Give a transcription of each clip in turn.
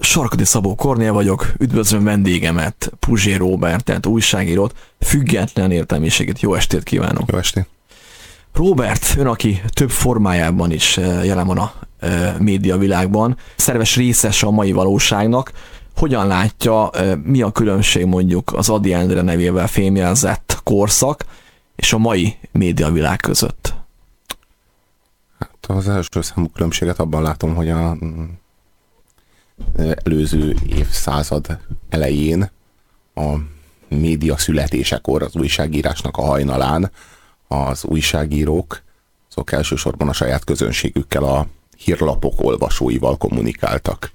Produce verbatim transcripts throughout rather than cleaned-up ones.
Sarkadi Szabó Kornél vagyok, üdvözlöm vendégemet, Puzsé Róbertet, újságírót, független értelmiségét. Jó estét kívánok! Jó estét! Róbert, ön, aki több formájában is jelen van a médiavilágban, szerves részes a mai valóságnak, hogyan látja, mi a különbség mondjuk az Ady Endre nevével fémjelzett korszak és a mai médiavilág között? Hát az első számú különbséget abban látom, hogy a előző évszázad elején a média születésekor, az újságírásnak a hajnalán az újságírók, azok elsősorban a saját közönségükkel, a hírlapok olvasóival kommunikáltak.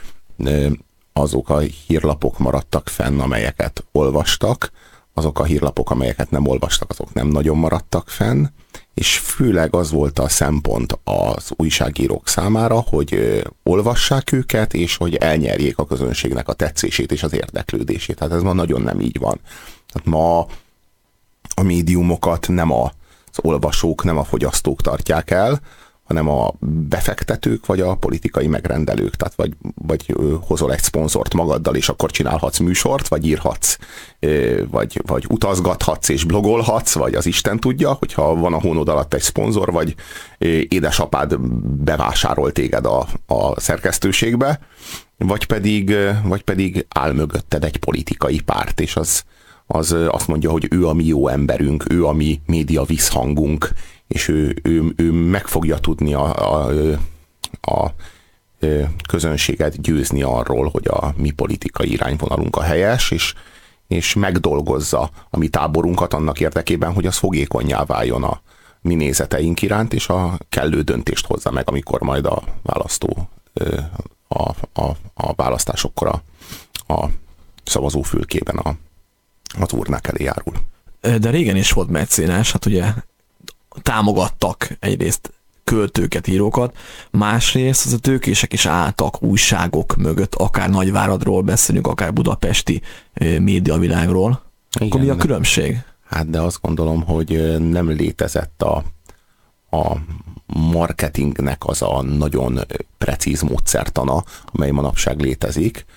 Azok a hírlapok maradtak fenn, amelyeket olvastak, azok a hírlapok, amelyeket nem olvastak, azok nem nagyon maradtak fenn, és főleg az volt a szempont az újságírók számára, hogy olvassák őket, és hogy elnyerjék a közönségnek a tetszését és az érdeklődését. Tehát ez ma nagyon nem így van. Tehát ma a médiumokat nem az olvasók, nem a fogyasztók tartják el, hanem a befektetők, vagy a politikai megrendelők. Tehát vagy, vagy hozol egy szponzort magaddal, és akkor csinálhatsz műsort, vagy írhatsz, vagy, vagy utazgathatsz, és blogolhatsz, vagy az Isten tudja, hogyha van a hónod alatt egy szponzor, vagy édesapád bevásárol téged a, a szerkesztőségbe, vagy pedig, vagy pedig áll mögötted egy politikai párt, és az, az azt mondja, hogy ő a mi jó emberünk, ő a mi média visszhangunk, és ő, ő, ő meg fogja tudni a, a, a közönséget győzni arról, hogy a mi politikai irányvonalunk a helyes, és, és megdolgozza a mi táborunkat annak érdekében, hogy az fogékonnyá váljon a mi nézeteink iránt, és a kellő döntést hozza meg, amikor majd a választó a, a, a választásokkor a, a szavazófülkében a, az urnák elé járul. De régen is volt mecénás, hát ugye támogattak egyrészt költőket, írókat, másrészt az a tőkések is álltak újságok mögött, akár Nagyváradról beszélünk, akár budapesti médiavilágról. Igen, akkor mi a különbség? Hát de azt gondolom, hogy nem létezett a, a marketingnek az a nagyon precíz módszertana, amely manapság létezik.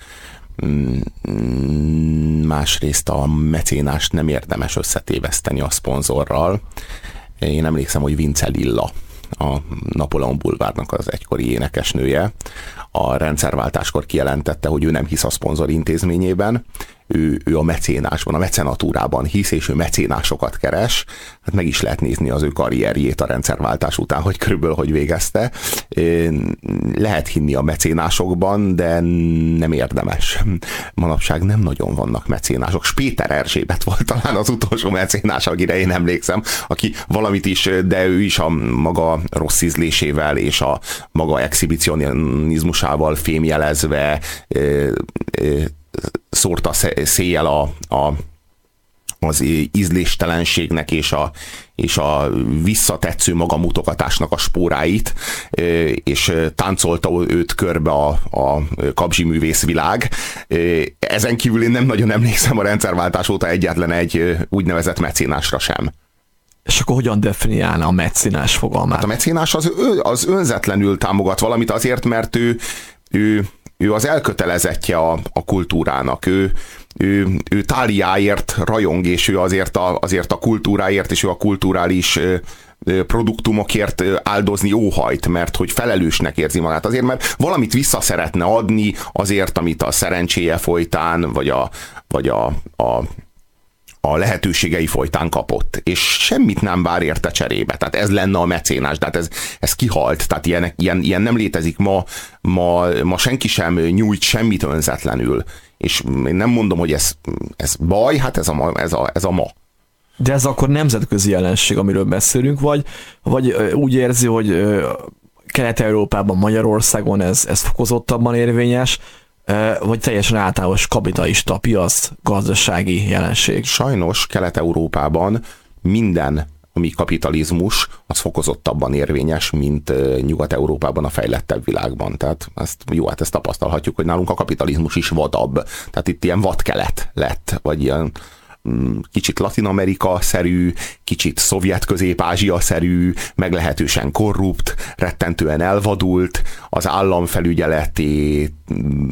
Másrészt a mecénást nem érdemes összetéveszteni a szponzorral. Én emlékszem, hogy Vince Lilla, a Napóleon Bulvárnak az egykori énekesnője, a rendszerváltáskor kijelentette, hogy ő nem hisz a szponzor intézményében, ő, ő a mecénásban, a mecenatúrában hisz, és ő mecénásokat keres. Hát meg is lehet nézni az ő karrierjét a rendszerváltás után, hogy körülbelül hogy végezte. Lehet hinni a mecénásokban, de nem érdemes. Manapság nem nagyon vannak mecénások. Spéter Erzsébet volt talán az utolsó mecénás, akire én emlékszem, aki valamit is, de ő is a maga rossz ízlésével és a maga exhibicionizmusával fémjelezve szórta széjjel a, a, az ízléstelenségnek és a, és a visszatetsző magamutogatásnak a spóráit, és táncolta őt körbe a, a kabzsi művészvilág. Ezen kívül én nem nagyon emlékszem a rendszerváltás óta egyetlen egy úgynevezett mecénásra sem. És akkor hogyan definiálna a mecénás fogalmát? Hát a mecénás az, az önzetlenül támogat valamit azért, mert ő, ő Ő az elkötelezettje a, a kultúrának, ő, ő, ő Táliáért rajong, és ő azért a, azért a kultúráért, és ő a kulturális produktumokért áldozni óhajt, mert hogy felelősnek érzi magát. Azért, mert valamit vissza szeretne adni azért, amit a szerencséje folytán, vagy a, vagy a, a a lehetőségei folytán kapott, és semmit nem vár érte cserébe. Tehát ez lenne a mecénás, de hát ez, ez kihalt, tehát ilyen, ilyen, ilyen nem létezik ma, ma, ma senki sem nyújt semmit önzetlenül, és én nem mondom, hogy ez, ez baj, hát ez a, ez, a, ez a ma. De ez akkor nemzetközi jelenség, amiről beszélünk, vagy, vagy úgy érzi, hogy Kelet-Európában, Magyarországon ez, ez fokozottabban érvényes, vagy teljesen általános kapitalista piac gazdasági jelenség? Sajnos Kelet-Európában minden, ami kapitalizmus, az fokozottabban érvényes, mint Nyugat-Európában, a fejlettebb világban. Tehát ezt, jó, hát ezt tapasztalhatjuk, hogy nálunk a kapitalizmus is vadabb. Tehát itt ilyen vadkelet lett, vagy ilyen kicsit Latin-Amerika-szerű, kicsit Szovjet-Közép-Ázsia-szerű, meglehetősen korrupt, rettentően elvadult, az államfelügyeleti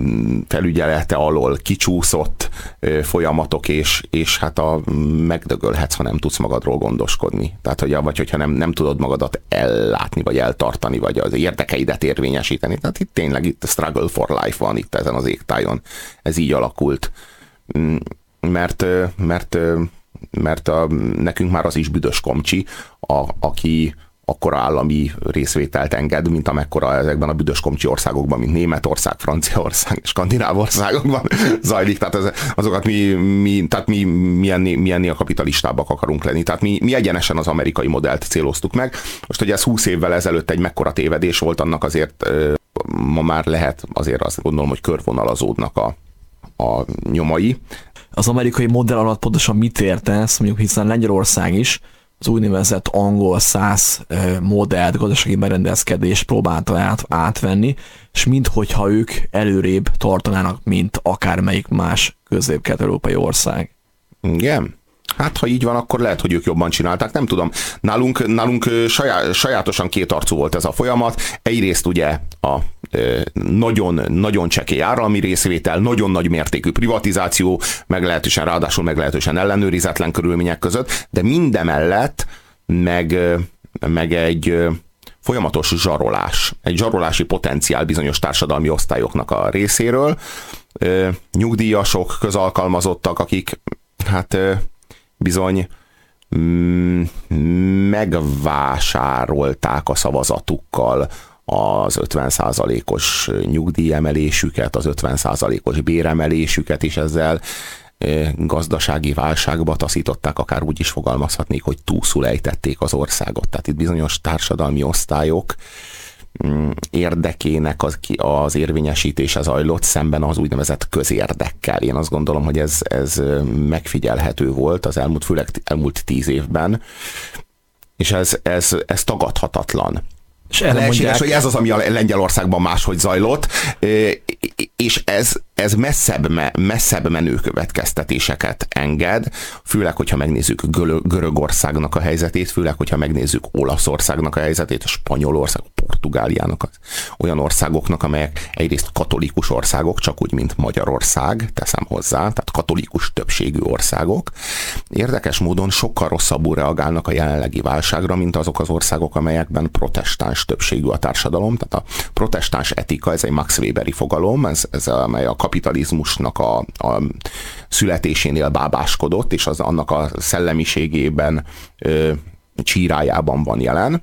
felügyelete alól kicsúszott folyamatok, és, és hát a, megdögölhetsz, ha nem tudsz magadról gondoskodni. Tehát, hogy, vagy hogyha nem, nem tudod magadat ellátni, vagy eltartani, vagy az érdekeidet érvényesíteni. Tehát itt tényleg itt a struggle for life van itt ezen az égtájon. Ez így alakult. Mert, mert, mert a, nekünk már az is büdös komcsi, a, aki akkora állami részvételt enged, mint amekkora ezekben a büdös komcsi országokban, mint Németország, Franciaország, Skandináv országokban zajlik. Tehát ez, azokat mi, mi, tehát mi milyen, milyennél kapitalistábbak akarunk lenni. Tehát mi, mi egyenesen az amerikai modellt céloztuk meg. Most, hogy ez húsz évvel ezelőtt egy mekkora tévedés volt, annak azért ma már lehet, azért azt gondolom, hogy körvonalazódnak a, a nyomai. Az amerikai modell alatt pontosan mit értesz, mondjuk, hiszen Lengyelország is az úgynevezett angol száz modellt, gazdasági berendezkedést próbálta át, átvenni, és minthogyha ők előrébb tartanának, mint akármelyik más közép-kelet-európai ország. Igen. Hát, ha így van, akkor lehet, hogy ők jobban csinálták, nem tudom. Nálunk, nálunk saját, sajátosan kétarcú volt ez a folyamat. Egyrészt ugye a nagyon, nagyon csekély állami részvétel, nagyon nagy mértékű privatizáció, meglehetősen, ráadásul meglehetősen ellenőrizetlen körülmények között, de mindemellett meg, meg egy folyamatos zsarolás, egy zsarolási potenciál bizonyos társadalmi osztályoknak a részéről. Nyugdíjasok, közalkalmazottak, akik hát bizony megvásárolták a szavazatukkal az ötven százalékos nyugdíjemelésüket, az ötven százalékos béremelésüket, és ezzel gazdasági válságba taszították, akár úgy is fogalmazhatnék, hogy túlszul ejtették az országot. Tehát itt bizonyos társadalmi osztályok érdekének az, az érvényesítése zajlott szemben az úgynevezett közérdekkel. Én azt gondolom, hogy ez, ez megfigyelhető volt az elmúlt, főleg elmúlt tíz évben, és ez, ez, ez tagadhatatlan. És lehetséges, mondják, hogy ez az, ami a Lengyelországban máshogy zajlott, és ez, ez messzebb, messzebb menő következtetéseket enged, főleg, hogyha megnézzük Görögországnak a helyzetét, főleg, hogyha megnézzük Olaszországnak a helyzetét, a Spanyolország, Portugáliának, az olyan országoknak, amelyek egyrészt katolikus országok, csak úgy, mint Magyarország, teszem hozzá, tehát katolikus többségű országok. Érdekes módon sokkal rosszabbul reagálnak a jelenlegi válságra, mint azok az országok, amelyekben protestáns többségű a társadalom. Tehát a protestáns etika, ez egy Max Weberi fogalom, ez, ez amely a kapitalizmusnak a, a születésénél bábáskodott, és az annak a szellemiségében, ö, csírájában van jelen.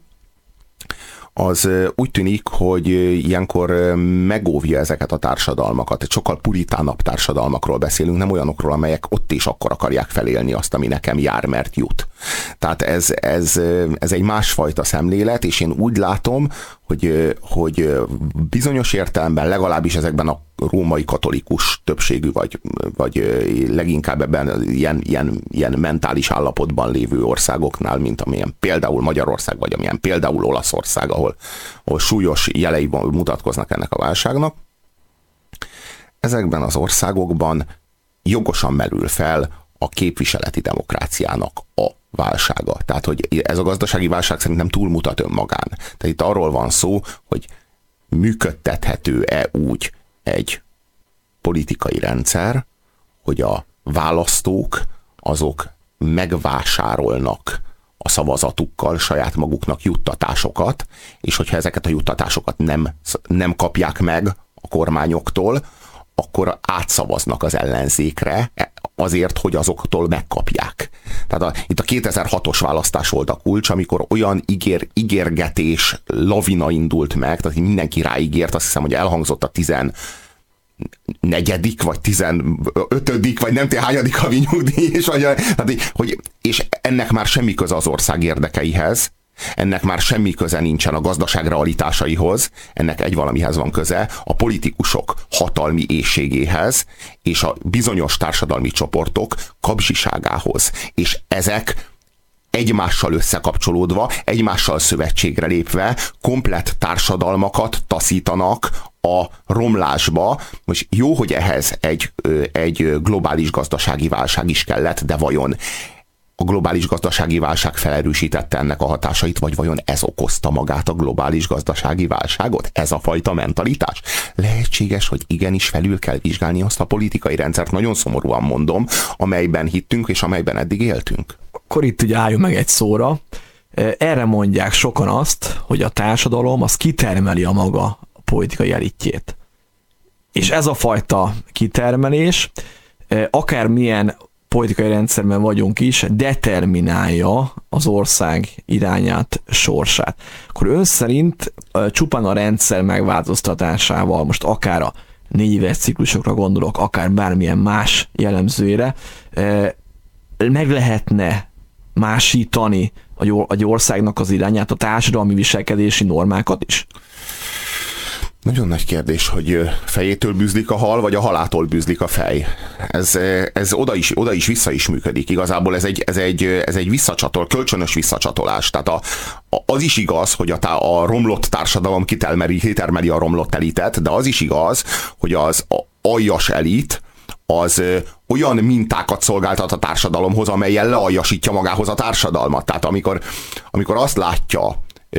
Az úgy tűnik, hogy ilyenkor megóvja ezeket a társadalmakat. Egy sokkal puritánabb társadalmakról beszélünk, nem olyanokról, amelyek ott és akkor akarják felélni azt, ami nekem jár, mert jut. Tehát ez, ez, ez egy másfajta szemlélet, és én úgy látom, hogy, hogy bizonyos értelemben legalábbis ezekben a római katolikus többségű, vagy, vagy leginkább ebben ilyen, ilyen, ilyen mentális állapotban lévő országoknál, mint amilyen például Magyarország, vagy amilyen például Olaszország, ahol, ahol súlyos jelei mutatkoznak ennek a válságnak. Ezekben az országokban jogosan merül fel a képviseleti demokráciának a válsága. Tehát, hogy ez a gazdasági válság szerintem túlmutat önmagán. Tehát itt arról van szó, hogy működtethető-e úgy egy politikai rendszer, hogy a választók azok megvásárolnak a szavazatukkal saját maguknak juttatásokat, és hogyha ezeket a juttatásokat nem, nem kapják meg a kormányoktól, akkor átszavaznak az ellenzékre azért, hogy azoktól megkapják. Tehát a, itt a kétezer-hatos választás volt a kulcs, amikor olyan ígér, ígérgetés lavina indult meg, tehát mindenki ráígért, azt hiszem, hogy elhangzott a tizennegyedik vagy tizenötödik vagy nem tudom hányadik havi nyugdíj, és, vagy, tehát, hogy, és ennek már semmi köze az ország érdekeihez, ennek már semmi köze nincsen a gazdaság realitásaihoz, ennek egy valamihez van köze, a politikusok hatalmi éhségéhez, és a bizonyos társadalmi csoportok kapzsiságához. És ezek egymással összekapcsolódva, egymással szövetségre lépve komplett társadalmakat taszítanak a romlásba. Most jó, hogy ehhez egy, egy globális gazdasági válság is kellett, de vajon a globális gazdasági válság felerősítette ennek a hatásait, vagy vajon ez okozta magát a globális gazdasági válságot? Ez a fajta mentalitás? Lehetséges, hogy igenis felül kell vizsgálni azt a politikai rendszert, nagyon szomorúan mondom, amelyben hittünk és amelyben eddig éltünk. Akkor itt ugye álljunk meg egy szóra. Erre mondják sokan azt, hogy a társadalom az kitermeli a maga politikai elitjét. És ez a fajta kitermelés, akármilyen politikai rendszerben vagyunk is, determinálja az ország irányát, sorsát. Akkor ön szerint csupán a rendszer megváltoztatásával, most akár a négy éves ciklusokra gondolok, akár bármilyen más jellemzőre, meg lehetne másítani egy országnak az irányát, a társadalmi viselkedési normákat is? Nagyon nagy kérdés, hogy fejétől bűzlik a hal, vagy a halától bűzlik a fej. Ez, ez oda, is, oda is vissza is működik. Igazából ez egy, ez egy, ez egy visszacsatol, kölcsönös visszacsatolás. Tehát a, az is igaz, hogy a, a romlott társadalom kitermeli, kitermeli a romlott elitet, de az is igaz, hogy az aljas elit az olyan mintákat szolgáltat a társadalomhoz, amellyel lealjasítja magához a társadalmat. Tehát amikor, amikor azt látja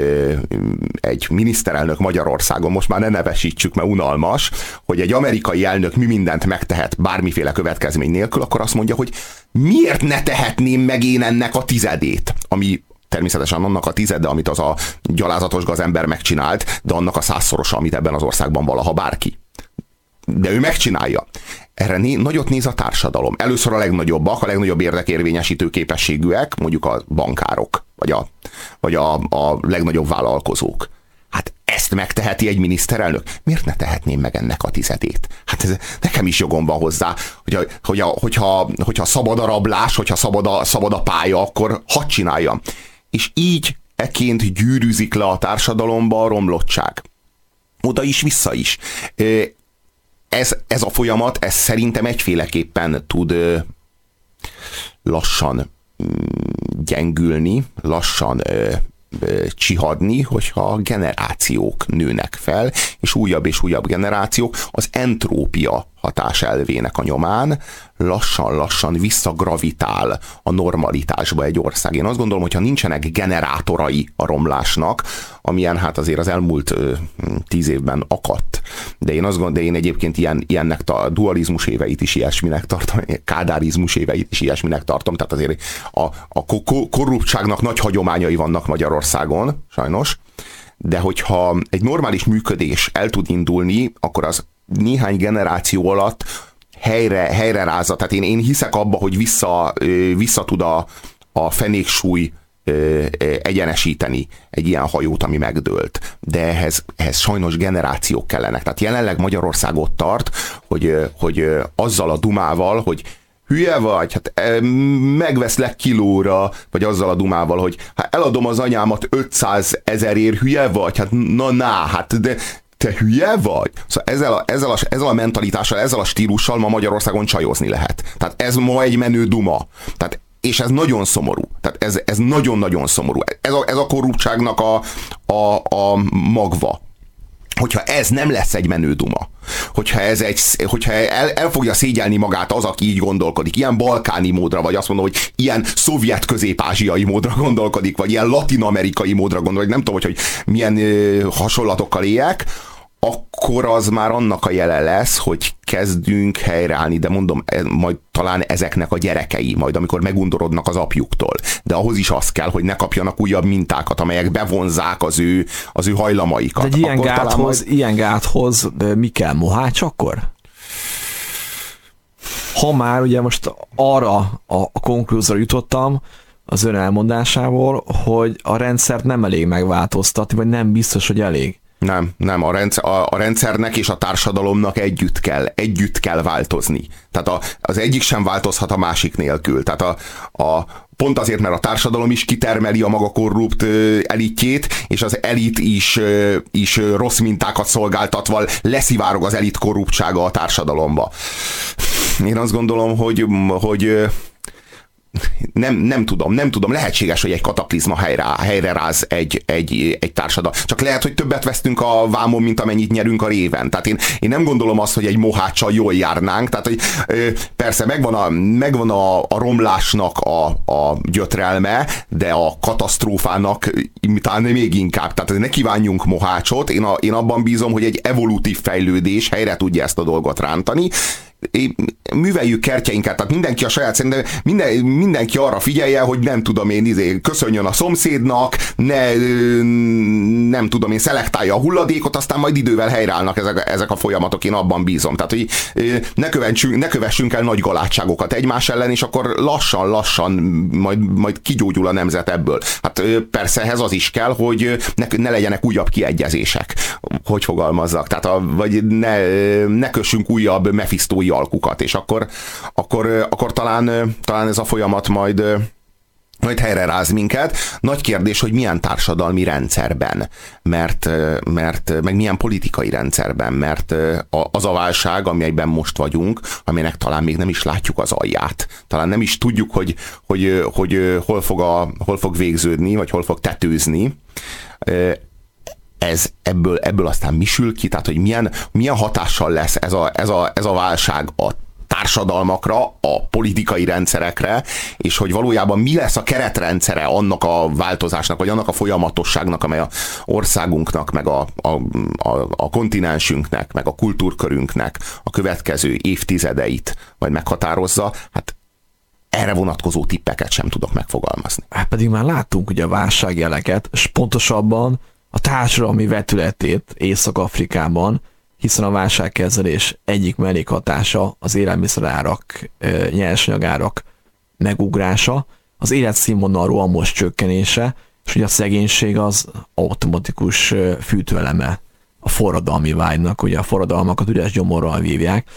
egy miniszterelnök Magyarországon, most már ne nevesítsük, mert unalmas, hogy egy amerikai elnök mi mindent megtehet bármiféle következmény nélkül, akkor azt mondja, hogy miért ne tehetném meg én ennek a tizedét, ami természetesen annak a tizede, amit az a gyalázatos gazember megcsinált, de annak a százszorosa, amit ebben az országban valaha bárki. De ő megcsinálja. Erre né- nagyot néz a társadalom. Először a legnagyobbak, a legnagyobb érdekérvényesítő képességűek, mondjuk a bankárok, vagy a, vagy a, a legnagyobb vállalkozók. Hát ezt megteheti egy miniszterelnök? Miért ne tehetném meg ennek a tizedét? Hát ez, nekem is jogom van hozzá, hogy a, hogy a, hogyha, hogyha szabad a rablás, hogyha szabad a, szabad a pálya, akkor hadd csináljam. És így eként gyűrűzik le a társadalomba a romlottság. Oda is, vissza is. Ez, ez a folyamat, ez szerintem egyféleképpen tud ö, lassan mm, gyengülni, lassan ö, ö, csihadni, hogyha generációk nőnek fel, és újabb és újabb generációk az entrópia hatás elvének a nyomán lassan-lassan visszagravitál a normalitásba egy ország. Én azt gondolom, hogyha nincsenek generátorai a romlásnak, amilyen hát azért az elmúlt ö, tíz évben akadt, de én azt gondolom, de én egyébként ilyen, ilyennek a dualizmus éveit is ilyesminek tartom, kádárizmus éveit is ilyesminek tartom, tehát azért a, a korruptságnak nagy hagyományai vannak Magyarországon, sajnos, de hogyha egy normális működés el tud indulni, akkor az néhány generáció alatt helyre, helyre rázza. Tehát én, én hiszek abba, hogy vissza, vissza tud a, a fenéksúly egyenesíteni egy ilyen hajót, ami megdőlt. De ehhez, ehhez sajnos generációk kellenek. Tehát jelenleg Magyarország ott tart, hogy, hogy azzal a dumával, hogy hülye vagy, hát megveszlek kilóra, vagy azzal a dumával, hogy hát eladom az anyámat ötszázezerért, hülye vagy, hát na, na, hát de te hülye vagy? Szóval ezzel a, ezzel, a, ezzel a mentalitással, ezzel a stílussal ma Magyarországon csajozni lehet. Tehát ez ma egy menő duma. Tehát, és ez nagyon szomorú. Tehát ez, ez nagyon-nagyon szomorú. Ez a, ez a korruptságnak a, a, a magva. Hogyha ez nem lesz egy menő duma, hogyha, ez egy, hogyha el, el fogja szégyelni magát az, aki így gondolkodik, ilyen balkáni módra, vagy azt mondom, hogy ilyen szovjet közép-ázsiai módra gondolkodik, vagy ilyen latin-amerikai módra gondolkodik, nem tudom, hogy, hogy milyen ö, hasonlatokkal éljek, akkor az már annak a jele lesz, hogy kezdünk helyreállni, de mondom, majd talán ezeknek a gyerekei, majd amikor megundorodnak az apjuktól. De ahhoz is az kell, hogy ne kapjanak újabb mintákat, amelyek bevonzák az ő, az ő hajlamaikat. De egy ilyen akkor gáthoz, majd... ilyen gáthoz mi kell, mohács akkor? Ha már ugye most arra a, a konklúzióra jutottam az ön elmondásából, hogy a rendszert nem elég megváltoztatni, vagy nem biztos, hogy elég. Nem, nem, a, rendszer, a, a rendszernek és a társadalomnak együtt kell, együtt kell változni. Tehát a, az egyik sem változhat a másik nélkül. Tehát a, a, pont azért, mert a társadalom is kitermeli a maga korrupt ö, elitjét, és az elit is, ö, is ö, rossz mintákat szolgáltatva leszivárog az elit korruptsága a társadalomba. Én azt gondolom, hogy, hogy ö, nem, nem tudom, nem tudom, lehetséges, hogy egy kataklizma helyre, helyre ráz egy, egy, egy társadalom. Csak lehet, hogy többet vesztünk a vámon, mint amennyit nyerünk a réven. Tehát én, én nem gondolom azt, hogy egy moháccsal jól járnánk. Tehát, hogy persze megvan a, megvan a, a romlásnak a, a gyötrelme, de a katasztrófának talán még inkább. Tehát ne kívánjunk mohácsot, én, a, én abban bízom, hogy egy evolutív fejlődés helyre tudja ezt a dolgot rántani. Műveljük kertjeinket, tehát mindenki a saját szerintem minden, mindenki arra figyelje, hogy nem tudom én, izé, köszönjön a szomszédnak, ne, nem tudom én, szelektálja a hulladékot, aztán majd idővel helyreállnak ezek, ezek a folyamatok, én abban bízom. Tehát, hogy ne, kövessünk, ne kövessünk el nagy galátságokat egymás ellen, és akkor lassan-lassan majd, majd kigyógyul a nemzet ebből. Hát persze ehhez az is kell, hogy ne, ne legyenek újabb kiegyezések, hogy fogalmazzak. Tehát a, vagy ne, ne kössünk újabb mefisztói alkukat, és akkor, akkor, akkor talán, talán ez a folyamat majd, majd helyre ráz minket. Nagy kérdés, hogy milyen társadalmi rendszerben, mert, mert meg milyen politikai rendszerben, mert az a válság, amelyben most vagyunk, aminek talán még nem is látjuk az alját. Talán nem is tudjuk, hogy, hogy, hogy hol, fog a, hol fog végződni, vagy hol fog tetőzni. Ez, ebből, ebből aztán mi sül ki, tehát hogy milyen, milyen hatással lesz ez a, ez, a, ez a válság a társadalmakra, a politikai rendszerekre, és hogy valójában mi lesz a keretrendszere annak a változásnak, vagy annak a folyamatosságnak, amely a országunknak, meg a, a, a, a kontinensünknek, meg a kultúrkörünknek a következő évtizedeit majd meghatározza. Hát erre vonatkozó tippeket sem tudok megfogalmazni. Hát pedig már láttunk ugye a válságjeleket, és pontosabban a társadalmi vetületét Észak-Afrikában, hiszen a válságkezelés egyik mellékhatása az élelmiszerárak, nyersanyagárak megugrása, az életszínvonal rohamos csökkenése, és ugye a szegénység az automatikus fűtőeleme a forradalmi vágynak, ugye a forradalmakat üres gyomorral vívják.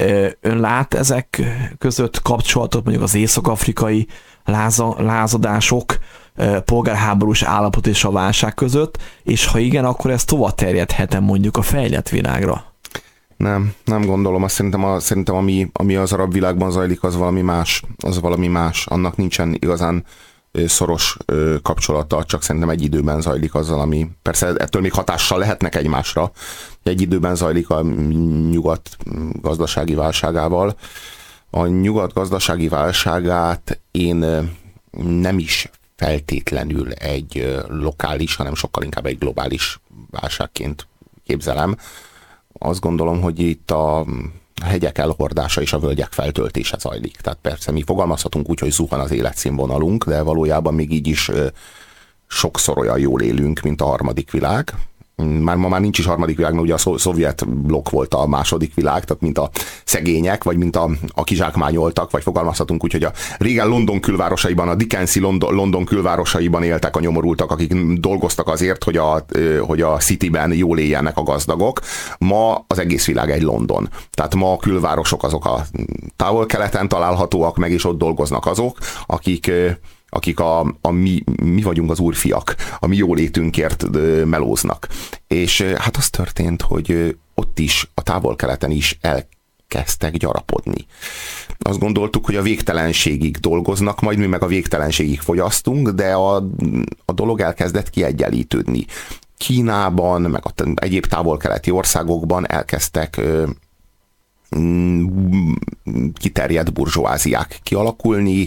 Ön lát ezek között kapcsolatot, mondjuk az észak-afrikai láza, lázadások, polgárháborús állapot és a válság között, és ha igen, akkor ez tovább terjedhet mondjuk a fejlett világra? Nem, nem gondolom. Azt szerintem, a, szerintem ami, ami az arab világban zajlik, az valami más. Az valami más. Annak nincsen igazán szoros kapcsolata, csak szerintem egy időben zajlik azzal, ami persze ettől még hatással lehetnek egymásra. Egy időben zajlik a nyugat gazdasági válságával. A nyugat gazdasági válságát én nem is feltétlenül egy lokális, hanem sokkal inkább egy globális válságként képzelem. Azt gondolom, hogy itt a hegyek elhordása és a völgyek feltöltése zajlik. Tehát persze mi fogalmazhatunk úgy, hogy zuhan az életszínvonalunk, de valójában még így is sokszor olyan jól élünk, mint a harmadik világ. Már ma már nincs is harmadik világ, mert ugye a szovjet blokk volt a második világ, tehát mint a szegények, vagy mint a, a kizsákmányoltak, vagy fogalmazhatunk úgy, hogy a régen London külvárosaiban, a Dickensi London, London külvárosaiban éltek a nyomorultak, akik dolgoztak azért, hogy a, hogy a Cityben jól éljenek a gazdagok. Ma az egész világ egy London. Tehát ma a külvárosok azok a távol-keleten találhatóak, meg is ott dolgoznak azok, akik akik a, a mi, mi vagyunk az úrfiak, a mi jólétünkért melóznak. És hát az történt, hogy ott is, a távol-keleten is elkezdtek gyarapodni. Azt gondoltuk, hogy a végtelenségig dolgoznak, majd mi meg a végtelenségig fogyasztunk, de a, a dolog elkezdett kiegyenlítődni. Kínában, meg a egyéb távol-keleti országokban elkezdtek ö, kiterjedt burzsóáziák kialakulni,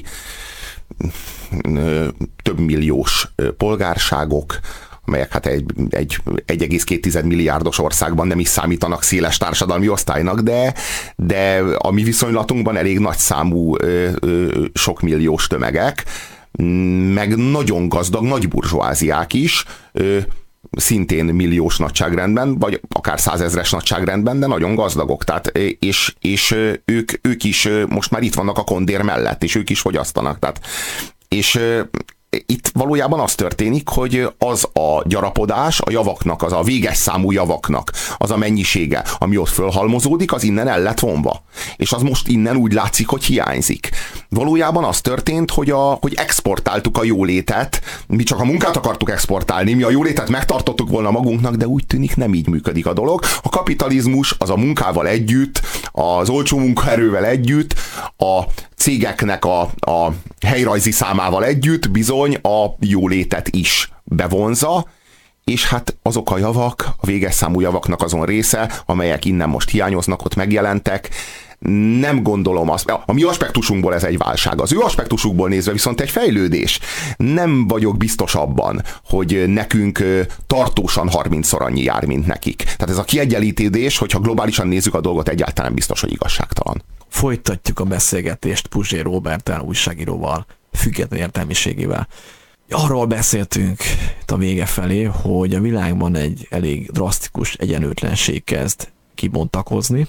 több milliós polgárságok, amelyek hát egy, egy egy egész két milliárdos országban nem is számítanak széles társadalmi osztálynak, de, de a mi viszonylatunkban elég nagy számú sok milliós tömegek, meg nagyon gazdag nagy burzsóáziák is, szintén milliós nagyságrendben, vagy akár százezres nagyságrendben, de nagyon gazdagok. Tehát, és, és ők, ők is most már itt vannak a kondér mellett, és ők is fogyasztanak. Tehát, és itt valójában az történik, hogy az a gyarapodás, a javaknak, az a véges számú javaknak az a mennyisége, ami ott fölhalmozódik, az innen el lett vonva. És az most innen úgy látszik, hogy hiányzik. Valójában az történt, hogy, a, hogy exportáltuk a jólétet, mi csak a munkát akartuk exportálni, mi a jólétet megtartottuk volna magunknak, de úgy tűnik nem így működik a dolog. A kapitalizmus az a munkával együtt, az olcsó munkaerővel együtt, a cégeknek a, a helyrajzi számával együtt bizony a jólétet is bevonza, és hát azok a javak, a véges számú javaknak azon része, amelyek innen most hiányoznak, ott megjelentek, nem gondolom azt, a mi aspektusunkból ez egy válság, az ő aspektusukból nézve viszont egy fejlődés. Nem vagyok biztos abban, hogy nekünk tartósan harmincszor annyi jár, mint nekik. Tehát ez a kiegyenlítődés, hogyha globálisan nézzük a dolgot, egyáltalán biztos, hogy igazságtalan. Folytatjuk a beszélgetést Puzsé Róberttel, újságíróval, független értelmiségével. Arról beszéltünk itt a vége felé, hogy a világban egy elég drasztikus egyenlőtlenség kezd kibontakozni.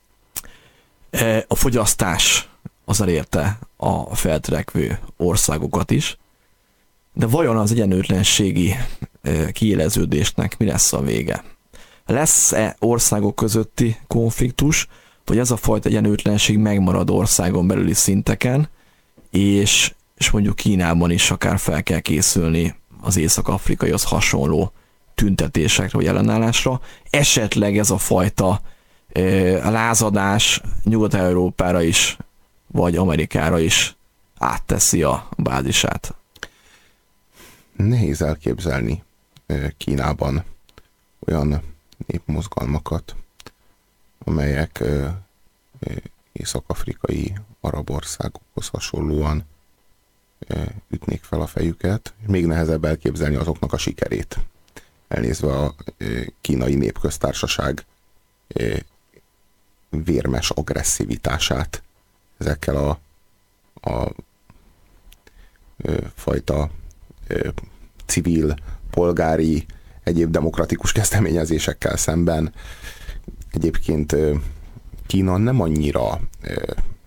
A fogyasztás az elérte a feltörekvő országokat is, de vajon az egyenlőtlenségi kiéleződésnek mi lesz a vége? Lesz-e országok közötti konfliktus, vagy ez a fajta egyenlőtlenség megmarad országon belüli szinteken, és, és mondjuk Kínában is akár fel kell készülni az észak-afrikaihoz hasonló tüntetésekre vagy ellenállásra, esetleg ez a fajta a lázadás Nyugat-Európára is, vagy Amerikára is átteszi a bázisát. Nehéz elképzelni Kínában olyan népmozgalmakat, amelyek észak-afrikai arab országokhoz hasonlóan ütnék fel a fejüket. Még nehezebb elképzelni azoknak a sikerét. Elnézve a kínai népköztársaság vérmes agresszivitását ezekkel a, a ö, fajta ö, civil, polgári, egyéb demokratikus kezdeményezésekkel szemben. Egyébként ö, Kína nem annyira ö,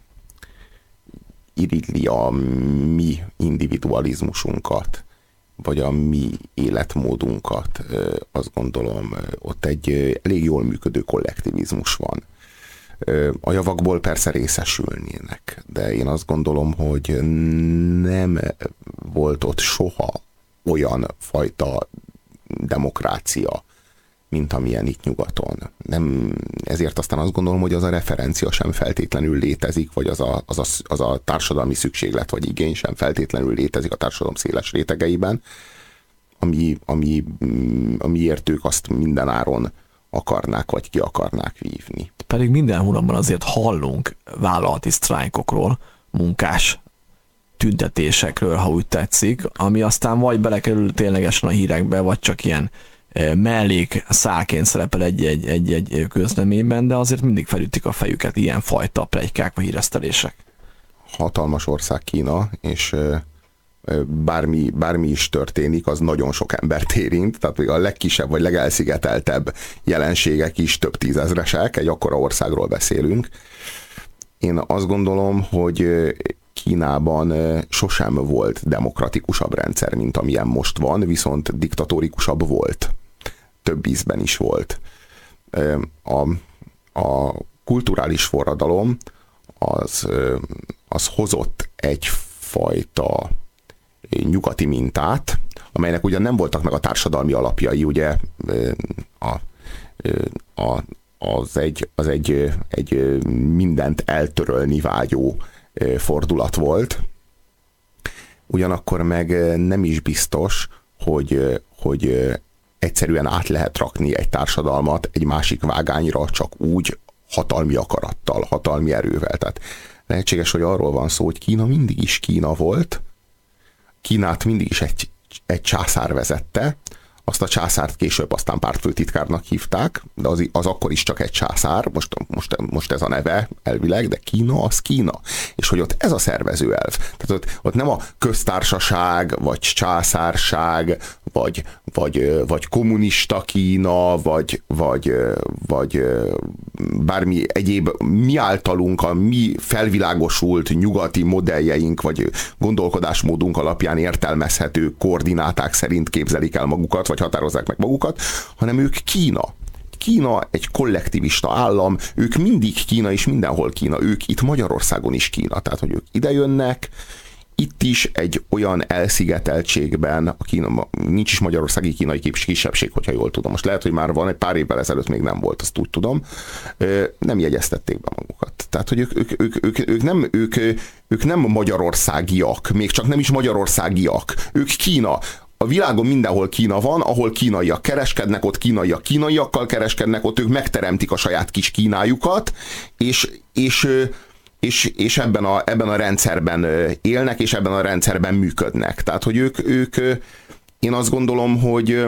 irigyli a mi individualizmusunkat, vagy a mi életmódunkat. Ö, azt gondolom, ott egy ö, elég jól működő kollektivizmus van. A javakból persze részesülnének, de én azt gondolom, hogy nem volt ott soha olyan fajta demokrácia, mint amilyen itt nyugaton. Nem, ezért aztán azt gondolom, hogy az a referencia sem feltétlenül létezik, vagy az a, az, a, az a társadalmi szükséglet, vagy igény sem feltétlenül létezik a társadalom széles rétegeiben, ami, ami, amiért ők azt mindenáron akarnák, vagy ki akarnák vívni. Pedig minden hónapban azért hallunk vállalati sztrájkokról, munkás tüntetésekről, ha úgy tetszik, ami aztán vagy belekerül ténylegesen a hírekbe, vagy csak ilyen mellék szálként szerepel egy-egy, egy-egy közleményben, de azért mindig felütik a fejüket ilyen fajta pletykák vagy híresztelések. Hatalmas ország Kína, és bármi, bármi is történik, az nagyon sok embert érint, tehát a legkisebb vagy legelszigeteltebb jelenségek is több tízezresek, egy akkora országról beszélünk. Én azt gondolom, hogy Kínában sosem volt demokratikusabb rendszer, mint amilyen most van, viszont diktatórikusabb volt. Több ízben is volt. A, a kulturális forradalom az, az hozott egyfajta nyugati mintát, amelynek ugyan nem voltak meg a társadalmi alapjai, ugye a, a, az, egy, az egy, egy mindent eltörölni vágyó fordulat volt. Ugyanakkor meg nem is biztos, hogy, hogy egyszerűen át lehet rakni egy társadalmat egy másik vágányra csak úgy hatalmi akarattal, hatalmi erővel. Tehát lehetséges, hogy arról van szó, hogy Kína mindig is Kína volt, Kínát mindig is egy, egy császár vezette, azt a császárt később aztán pártfőtitkárnak hívták, de az, az akkor is csak egy császár, most, most, most ez a neve elvileg, de Kína az Kína. És hogy ott ez a szervező elv. Tehát ott, ott nem a köztársaság, vagy császárság, vagy, vagy, vagy kommunista Kína, vagy, vagy, vagy bármi egyéb mi általunk, a mi felvilágosult nyugati modelljeink, vagy gondolkodásmódunk alapján értelmezhető koordináták szerint képzelik el magukat, vagy határozzák meg magukat, hanem ők Kína. Kína egy kollektivista állam, ők mindig Kína és mindenhol Kína, ők itt Magyarországon is Kína. Tehát, hogy ők idejönnek, itt is egy olyan elszigeteltségben, a Kína, nincs is magyarországi kínai kisebbség, hogyha jól tudom. Most lehet, hogy már van, egy pár évvel ezelőtt még nem volt, azt úgy tudom. Nem jegyeztették be magukat. Tehát, hogy ők, ők, ők, ők, ők, nem, ők, ők nem magyarországiak, még csak nem is magyarországiak. Ők Kína. A világon mindenhol Kína van, ahol kínaiak kereskednek, ott kínaiak kínaiakkal kereskednek, ott ők megteremtik a saját kis Kínájukat, és, és, és, és ebben, a, ebben a rendszerben élnek, és ebben a rendszerben működnek. Tehát, hogy ők, ők én azt gondolom, hogy,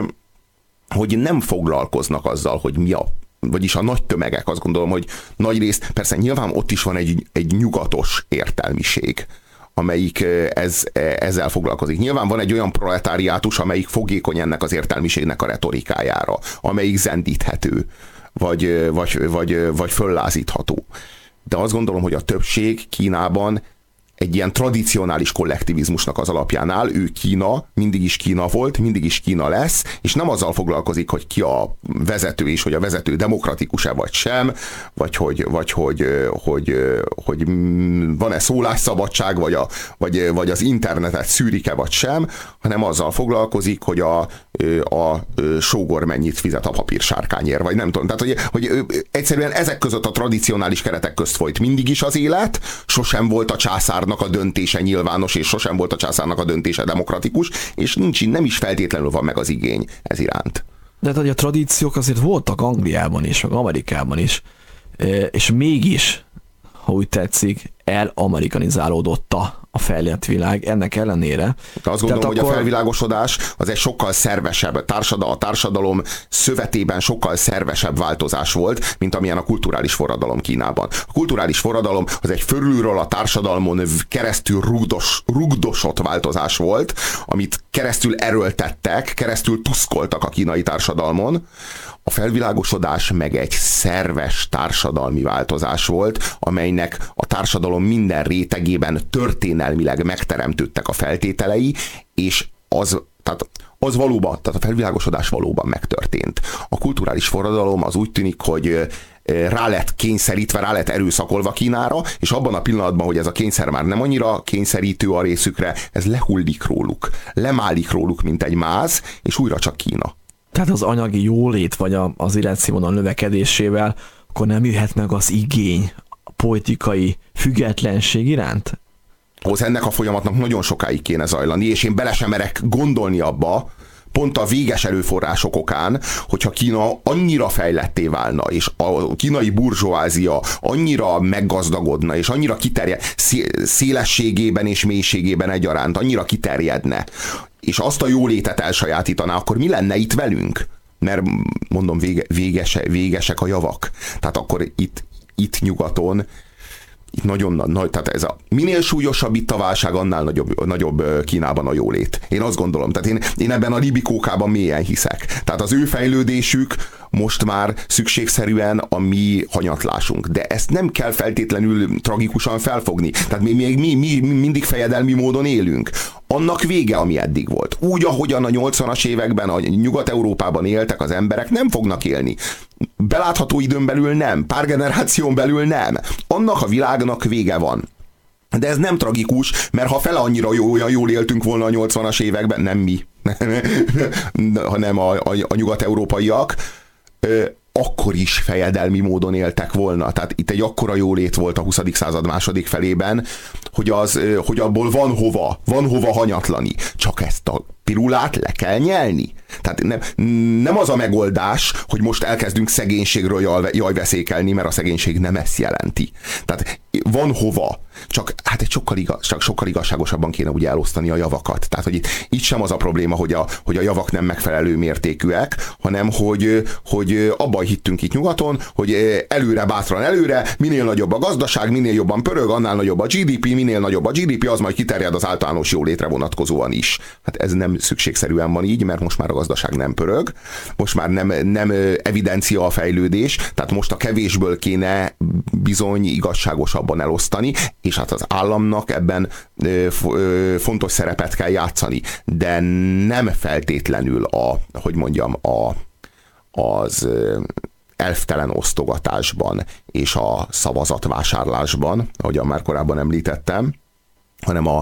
hogy nem foglalkoznak azzal, hogy mi a, vagyis a nagy tömegek, azt gondolom, hogy nagy részt, persze nyilván ott is van egy, egy nyugatos értelmiség, amelyik ez, ezzel foglalkozik. Nyilván van egy olyan proletáriátus, amelyik fogékony ennek az értelmiségnek a retorikájára, amelyik zendíthető, vagy, vagy, vagy, vagy föllázítható. De azt gondolom, hogy a többség Kínában egy ilyen tradicionális kollektivizmusnak az alapján áll. Ő Kína, mindig is Kína volt, mindig is Kína lesz, és nem azzal foglalkozik, hogy ki a vezető, és hogy a vezető demokratikus-e vagy sem, vagy hogy, vagy hogy, hogy, hogy van-e szólásszabadság, vagy, a, vagy, vagy az internetet szűrik-e vagy sem, hanem azzal foglalkozik, hogy a, a sógor mennyit fizet a papírsárkányért, vagy nem tudom. Tehát, hogy, hogy egyszerűen ezek között a tradicionális keretek közt folyt mindig is az élet, sosem volt a császárnak a döntése nyilvános, és sosem volt a császárnak a döntése demokratikus, és nincs, nem is feltétlenül van meg az igény ez iránt. De hát, a tradíciók azért voltak Angliában is, meg Amerikában is, és mégis, ha úgy tetszik, elamerikanizálódott a fejlett világ ennek ellenére. De azt gondolom, hogy akkor... a felvilágosodás az egy sokkal szervesebb, társadalom, a társadalom szövetében sokkal szervesebb változás volt, mint amilyen a kulturális forradalom Kínában. A kulturális forradalom az egy fölülről a társadalmon keresztül rugdos, rugdosott változás volt, amit keresztül erőltettek, keresztül tuszkoltak a kínai társadalmon. A felvilágosodás meg egy szerves társadalmi változás volt, amelynek a társadalom minden rétegében történelmileg megteremtődtek a feltételei, és az, tehát az valóban, tehát a felvilágosodás valóban megtörtént. A kulturális forradalom az úgy tűnik, hogy rá lett kényszerítve, rá lett erőszakolva Kínára, és abban a pillanatban, hogy ez a kényszer már nem annyira kényszerítő a részükre, ez lehullik róluk, lemálik róluk, mint egy máz, és újra csak Kína. Tehát az anyagi jólét, vagy az életszínvonal növekedésével, akkor nem jöhet meg az igény a politikai függetlenség iránt? Ahhoz ennek a folyamatnak nagyon sokáig kéne zajlani, és én bele sem merek gondolni abba, pont a véges erőforrások okán, hogyha Kína annyira fejletté válna, és a kínai burzsóázia annyira meggazdagodna, és annyira kiterjed, szélességében és mélységében egyaránt, annyira kiterjedne, és azt a jólétet elsajátítaná, akkor mi lenne itt velünk? Mert mondom, vége, végese, végesek a javak. Tehát akkor itt, itt nyugaton, itt nagyon nagy, tehát ez a minél súlyosabb itt a válság, annál nagyobb, nagyobb Kínában a jólét. Én azt gondolom, tehát én, én ebben a libikókában mélyen hiszek. Tehát az ő fejlődésük most már szükségszerűen a mi hanyatlásunk. De ezt nem kell feltétlenül tragikusan felfogni. Tehát mi, mi, mi, mi mindig fejedelmi módon élünk. Annak vége, ami eddig volt. Úgy, ahogyan a nyolcvanas években a Nyugat-Európában éltek az emberek, nem fognak élni. Belátható időn belül nem, pár generáción belül nem. Annak a világnak vége van. De ez nem tragikus, mert ha fele annyira jó, olyan jól éltünk volna a nyolcvanas években, nem mi, hanem a, a, a nyugat-európaiak, akkor is fejedelmi módon éltek volna. Tehát itt egy akkora jólét volt a huszadik század második felében, hogy, az, hogy abból van hova, van hova hanyatlani. Csak ezt a pirulát le kell nyelni. Tehát nem, nem az a megoldás, hogy most elkezdünk szegénységről jajveszékelni, mert a szegénység nem ezt jelenti. Tehát van hova, csak hát egy sokkal, igaz, csak sokkal igazságosabban kéne ugye elosztani a javakat. Tehát, hogy itt, itt sem az a probléma, hogy a, hogy a javak nem megfelelő mértékűek, hanem hogy, hogy abban hittünk itt nyugaton, hogy előre, bátran előre, minél nagyobb a gazdaság, minél jobban pörög, annál nagyobb a gé dé pé, minél nagyobb a gé dé pé, az majd kiterjed az általános jólétre vonatkozóan is. Hát ez nem szükségszerűen van így, mert most már a gazdaság nem pörög, most már nem, nem evidencia a fejlődés, tehát most a kevésből kéne bizony igazságosabban elosztani, és hát az államnak ebben fontos szerepet kell játszani, de nem feltétlenül a, hogy mondjam, a, az elvtelen osztogatásban és a szavazatvásárlásban, ahogyan már korábban említettem, hanem a,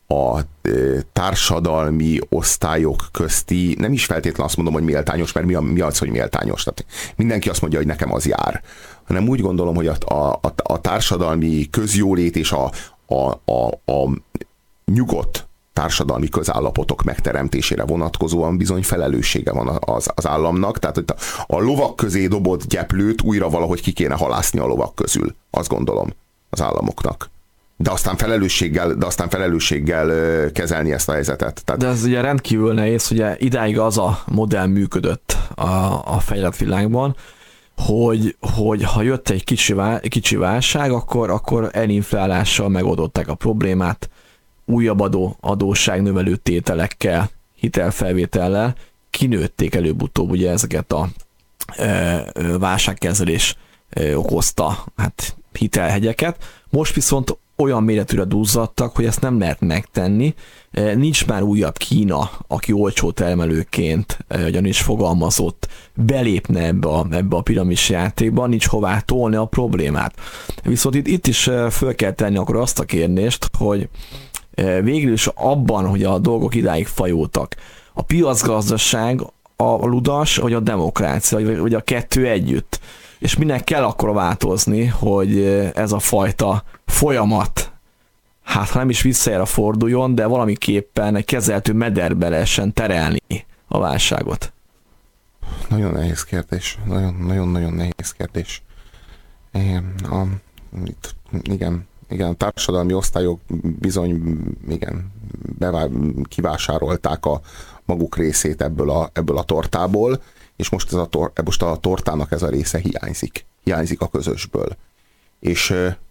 a társadalmi osztályok közti, nem is feltétlenül azt mondom, hogy méltányos, mert mi, a, mi az, hogy méltányos. Tehát mindenki azt mondja, hogy nekem az jár. Hanem úgy gondolom, hogy a, a, a társadalmi közjólét és a, a, a, a nyugodt társadalmi közállapotok megteremtésére vonatkozóan bizony felelőssége van az, az államnak. Tehát hogy a, a lovak közé dobott gyeplőt újra valahogy ki kéne halászni a lovak közül. Azt gondolom az államoknak. De aztán felelősséggel, de aztán felelősséggel kezelni ezt a helyzetet. Tehát... De ez ugye rendkívül nehéz, ugye idáig az a modell működött a, a fejlett világban, hogy, hogy ha jött egy kicsi, vál, kicsi válság, akkor, akkor elinflálással megoldották a problémát, újabb adó, adósságnövelő tételekkel, hitelfelvétellel, kinőtték előbb-utóbb ugye ezeket a e, válságkezelés e, okozta hát, hitelhegyeket. Most viszont olyan méretűre duzzadtak, hogy ezt nem lehet megtenni. Nincs már újabb Kína, aki olcsó termelőként, hogyan is fogalmazott, belépne ebbe a, ebbe a piramis játékba, nincs hová tolni a problémát. Viszont itt, itt is föl kell tenni akkor azt a kérdést, hogy végül is abban, hogy a dolgok idáig fajultak, a piacgazdaság, a ludas, vagy a demokrácia, vagy, vagy a kettő együtt. És minek kell akkor változni, hogy ez a fajta folyamat, hát ha nem is visszajára forduljon, de valamiképpen egy kezelhető mederbe lehessen terelni a válságot? Nagyon nehéz kérdés. Nagyon-nagyon nehéz kérdés. A, itt, igen, igen, a társadalmi osztályok bizony igen, bevá, kivásárolták a maguk részét ebből a, ebből a tortából, és most, ez a tor, most a tortának ez a része hiányzik. Hiányzik a közösből. És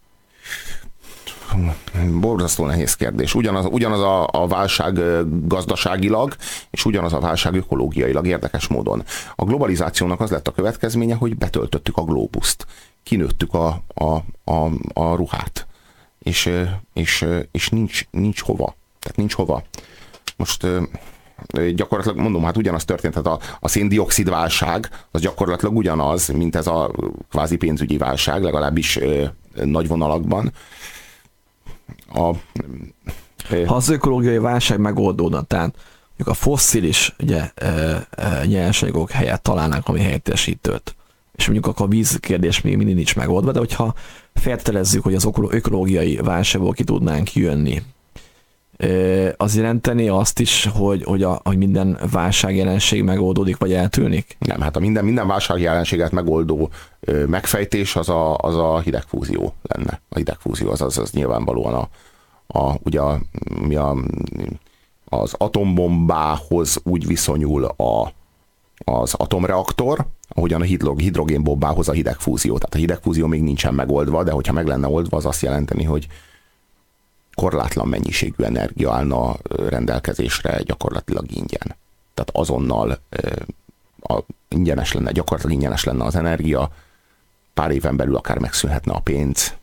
borzasztó nehéz kérdés. Ugyanaz, ugyanaz a, a válság gazdaságilag, és ugyanaz a válság ökológiailag érdekes módon. A globalizációnak az lett a következménye, hogy betöltöttük a glóbuszt. Kinőttük a, a, a, a ruhát. És, és, és nincs, nincs hova. Tehát nincs hova. Most gyakorlatilag mondom, hát ugyanaz történt, tehát a, a széndioxid válság az gyakorlatilag ugyanaz, mint ez a kvázi pénzügyi válság, legalábbis ö, nagy vonalakban. A, ö, ha az ökológiai válság megoldódna, tehát a fosszilis ugye, ö, ö, nyersanyagok helyett találnánk valami helyettesítőt, és mondjuk akkor a víz kérdés még mindig nincs megoldva, de hogyha feltételezzük, hogy az ökológiai válságból ki tudnánk jönni, az jelenteni azt is, hogy, hogy, a, hogy minden válságjelenség megoldódik, vagy eltűnik? Nem, hát a minden, minden válságjelenséget megoldó ö, megfejtés az a, az a hidegfúzió lenne. A hidegfúzió az, az, az nyilvánvalóan a, a, ugye a, mi a, az atombombához úgy viszonyul a, az atomreaktor, ahogyan a hidrogénbombához a hidegfúzió. Tehát a hidegfúzió még nincsen megoldva, de hogyha meg lenne oldva, az azt jelenteni, hogy korlátlan mennyiségű energia állna rendelkezésre gyakorlatilag ingyen. Tehát azonnal a, ingyenes lenne, gyakorlatilag ingyenes lenne az energia, pár éven belül akár megszűnhetne a pénz.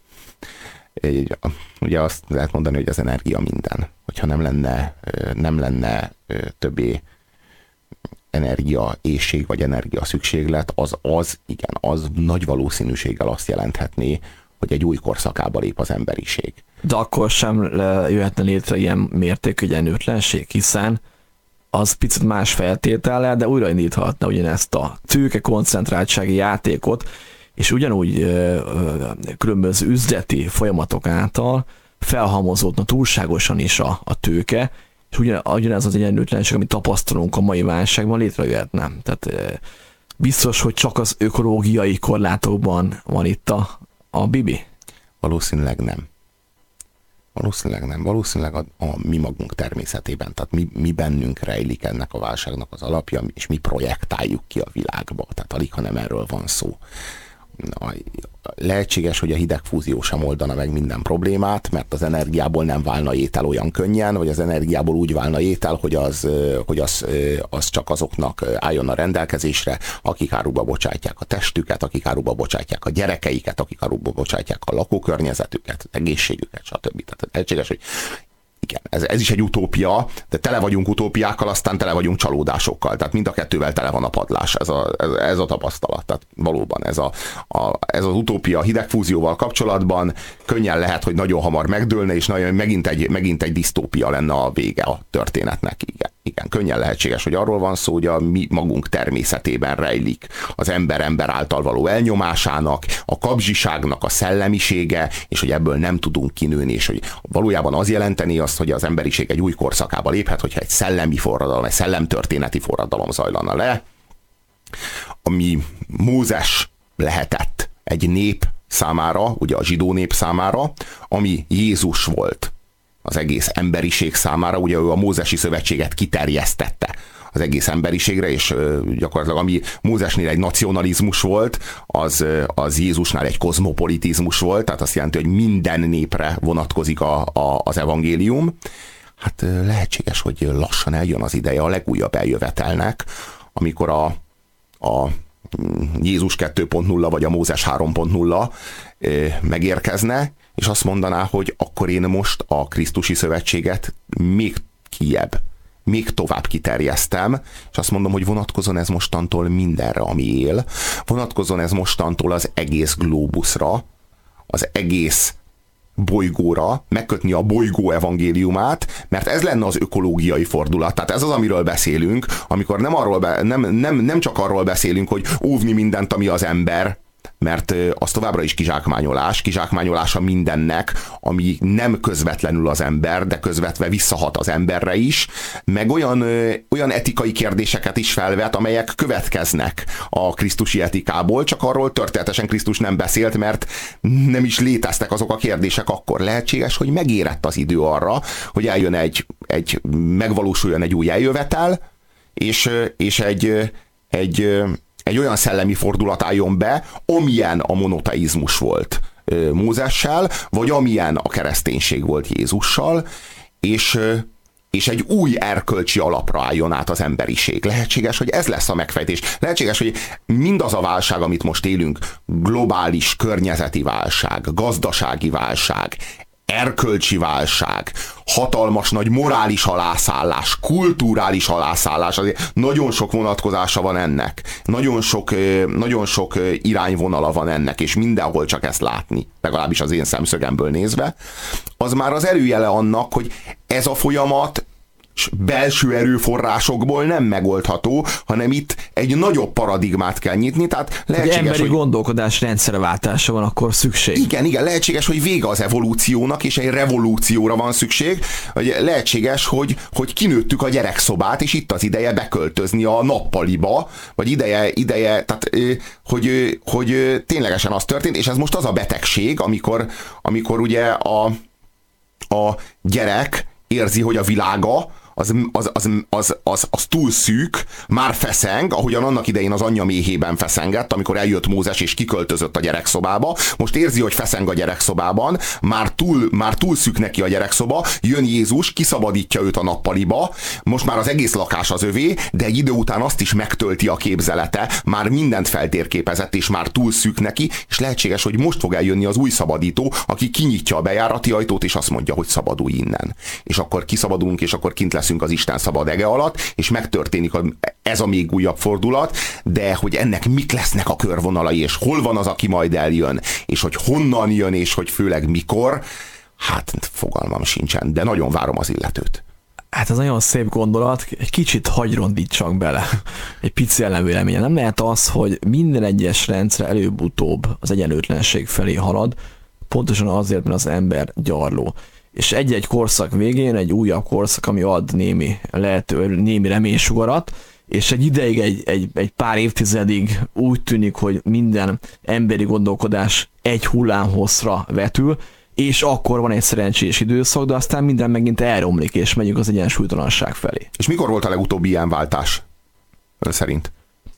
Ugye azt lehet mondani, hogy az energia minden. Hogyha nem lenne, nem lenne többé energia éhség vagy energia szükséglet, az az, igen, az nagy valószínűséggel azt jelenthetné, hogy egy új korszakába lép az emberiség. De akkor sem jöhetne létre ilyen mértékű egyenlőtlenség, hiszen az picit más feltétellel, de újraindíthatna ugyanezt a tőke koncentráltsági játékot, és ugyanúgy különböző üzleti folyamatok által felhalmozódna túlságosan is a, a tőke, és ugyan, ugyanez az egyenlőtlenség, amit tapasztalunk a mai válságban, létrejöhetne. Tehát biztos, hogy csak az ökológiai korlátokban van itt a, a bibi? Valószínűleg nem. Valószínűleg nem. Valószínűleg a, a mi magunk természetében, tehát mi, mi bennünk rejlik ennek a válságnak az alapja, és mi projektáljuk ki a világba. Tehát alig, ha nem erről van szó. Lehetséges, hogy a hidegfúzió sem oldana meg minden problémát, mert az energiából nem válna étel olyan könnyen, vagy az energiából úgy válna étel, hogy az, hogy az, az csak azoknak álljon a rendelkezésre, akik áruba bocsátják a testüket, akik áruba bocsátják a gyerekeiket, akik áruba bocsátják a lakókörnyezetüket, az egészségüket, stb. Tehát lehetséges, hogy Igen, ez, ez is egy utópia, de tele vagyunk utópiákkal, aztán tele vagyunk csalódásokkal. Tehát mind a kettővel tele van a padlás, ez a, ez, ez a tapasztalat. Tehát valóban ez, a, a, ez az utópia a hidegfúzióval kapcsolatban könnyen lehet, hogy nagyon hamar megdőlne, és nagyon, megint, egy, megint egy disztópia lenne a vége a történetnek. Igen, igen, könnyen lehetséges, hogy arról van szó, hogy a mi magunk természetében rejlik az ember ember által való elnyomásának, a kapzsiságnak a szellemisége, és hogy ebből nem tudunk kinőni, és hogy valójában az jelenteni azt, hogy az emberiség egy új korszakába léphet, hogyha egy szellemi forradalom, egy szellemtörténeti forradalom zajlana le, ami Mózes lehetett egy nép számára, ugye a zsidó nép számára, ami Jézus volt az egész emberiség számára, ugye ő a mózesi szövetséget kiterjesztette az egész emberiségre, és gyakorlatilag ami Mózesnél egy nacionalizmus volt, az, az Jézusnál egy kozmopolitizmus volt, tehát azt jelenti, hogy minden népre vonatkozik a, a, az evangélium. Hát lehetséges, hogy lassan eljön az ideje a legújabb eljövetelnek, amikor a, a Jézus kettő pont nulla vagy a Mózes három pont nulla megérkezne, és azt mondaná, hogy akkor én most a Krisztusi szövetséget még kijebb, még tovább kiterjesztem, és azt mondom, hogy vonatkozon ez mostantól mindenre, ami él, vonatkozon ez mostantól az egész glóbuszra, az egész bolygóra, megkötni a bolygó evangéliumát, mert ez lenne az ökológiai fordulat. Tehát ez az, amiről beszélünk, amikor nem, arról be, nem, nem, nem csak arról beszélünk, hogy óvni mindent, ami az ember, mert az továbbra is kizsákmányolás, kizsákmányolása mindennek, ami nem közvetlenül az ember, de közvetve visszahat az emberre is, meg olyan, olyan etikai kérdéseket is felvet, amelyek következnek a krisztusi etikából, csak arról történetesen Krisztus nem beszélt, mert nem is léteztek azok a kérdések akkor. Lehetséges, hogy megérett az idő arra, hogy eljön egy, egy megvalósuljon egy új eljövetel, és, és egy, egy egy olyan szellemi fordulat álljon be, amilyen a monoteizmus volt Mózessel, vagy amilyen a kereszténység volt Jézussal, és, és egy új erkölcsi alapra álljon át az emberiség. Lehetséges, hogy ez lesz a megfejtés. Lehetséges, hogy mindaz a válság, amit most élünk, globális környezeti válság, gazdasági válság, erkölcsi válság, hatalmas nagy morális alászállás, kulturális alászállás, azért nagyon sok vonatkozása van ennek. Nagyon sok, nagyon sok irányvonala van ennek, és mindenhol csak ezt látni, legalábbis az én szemszögemből nézve. Az már az előjele annak, hogy ez a folyamat belső erőforrásokból nem megoldható, hanem itt egy nagyobb paradigmát kell nyitni, tehát lehetséges, egy emberi hogy... gondolkodás rendszerváltása van akkor szükség. Igen, igen, lehetséges, hogy vége az evolúciónak, és egy revolúcióra van szükség, hogy lehetséges, hogy, hogy kinőttük a gyerekszobát, és itt az ideje beköltözni a nappaliba, vagy ideje, ideje, tehát hogy, hogy ténylegesen az történt, és ez most az a betegség, amikor, amikor ugye a, a gyerek érzi, hogy a világa az, az, az, az, az, az túl szűk, már feszeng, ahogyan annak idején az anyja méhében feszengett, amikor eljött Mózes és kiköltözött a gyerekszobába. Most érzi, hogy feszeng a gyerekszobában, már túl, már túl szűk neki a gyerekszoba, jön Jézus, kiszabadítja őt a nappaliba, most már az egész lakás az övé, de egy idő után azt is megtölti a képzelete, már mindent feltérképezett, és már túl szűk neki, és lehetséges, hogy most fog eljönni az új szabadító, aki kinyitja a bejárati ajtót, és azt mondja, hogy szabadulj innen. És akkor kiszabadulunk, és akkor kint leszünk az Isten szabad ege alatt, és megtörténik a, ez a még újabb fordulat, de hogy ennek mik lesznek a körvonalai, és hol van az, aki majd eljön, és hogy honnan jön, és hogy főleg mikor, hát fogalmam sincsen, de nagyon várom az illetőt. Hát ez nagyon szép gondolat, egy kicsit hagyrondítsak bele, egy pici ellenvéleménye. Nem lehet az, hogy minden egyes rendszer előbb-utóbb az egyenlőtlenség felé halad, pontosan azért, mert az ember gyarló. És egy-egy korszak végén egy újabb korszak, ami ad némi, lehető, némi reménysugarat, és egy ideig, egy, egy, egy pár évtizedig úgy tűnik, hogy minden emberi gondolkodás egy hullámhosszra vetül, és akkor van egy szerencsés időszak, de aztán minden megint elromlik, és megyünk az egyensúlytalanság felé. És mikor volt a legutóbbi ilyen váltás? Ön szerint?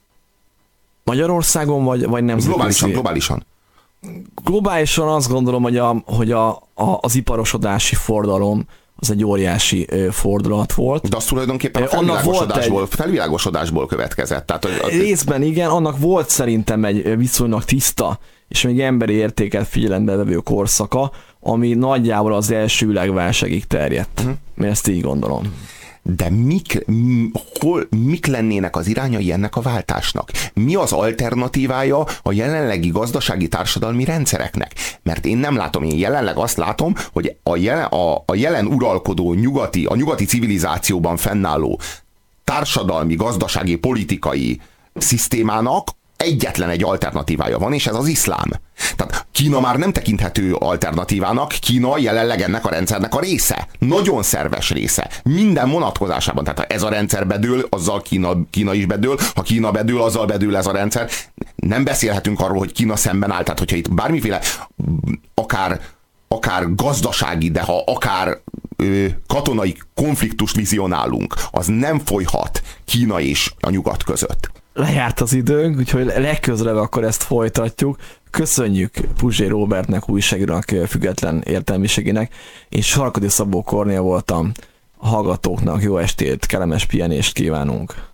Magyarországon, vagy, vagy nem? Globálisan, globálisan. Globálisan azt gondolom, hogy, a, hogy a, a, az iparosodási fordalom az egy óriási fordulat volt. De az tulajdonképpen a felvilágosodásból, egy... felvilágosodásból következett. Tehát, hogy, részben igen, annak volt szerintem egy viszonylag tiszta és még emberi értéket figyelembe vevő korszaka, ami nagyjából az első világválságig terjedt. Uh-huh. Én ezt így gondolom. De mik, hol, mik lennének az irányai ennek a váltásnak? Mi az alternatívája a jelenlegi gazdasági társadalmi rendszereknek? Mert én nem látom, én jelenleg azt látom, hogy a jelen, a, a jelen uralkodó nyugati, a nyugati civilizációban fennálló társadalmi, gazdasági, politikai szisztémának egyetlen egy alternatívája van, és ez az iszlám. Tehát Kína már nem tekinthető alternatívának, Kína jelenleg ennek a rendszernek a része. Nagyon szerves része. Minden vonatkozásában. Tehát ha ez a rendszer bedől, azzal Kína, Kína is bedől. Ha Kína bedől, azzal bedől ez a rendszer. Nem beszélhetünk arról, hogy Kína szemben áll. Tehát hogyha itt bármiféle akár, akár gazdasági, de ha akár ö, katonai konfliktust vizionálunk, az nem folyhat Kína és a nyugat között. Lejárt az időnk, úgyhogy legközelebb akkor ezt folytatjuk. Köszönjük Puzsér Róbertnek, újságírónak, független értelmiségének, és Sarkadi Szabó Kornél voltam. A hallgatóknak jó estét, kellemes pihenést kívánunk.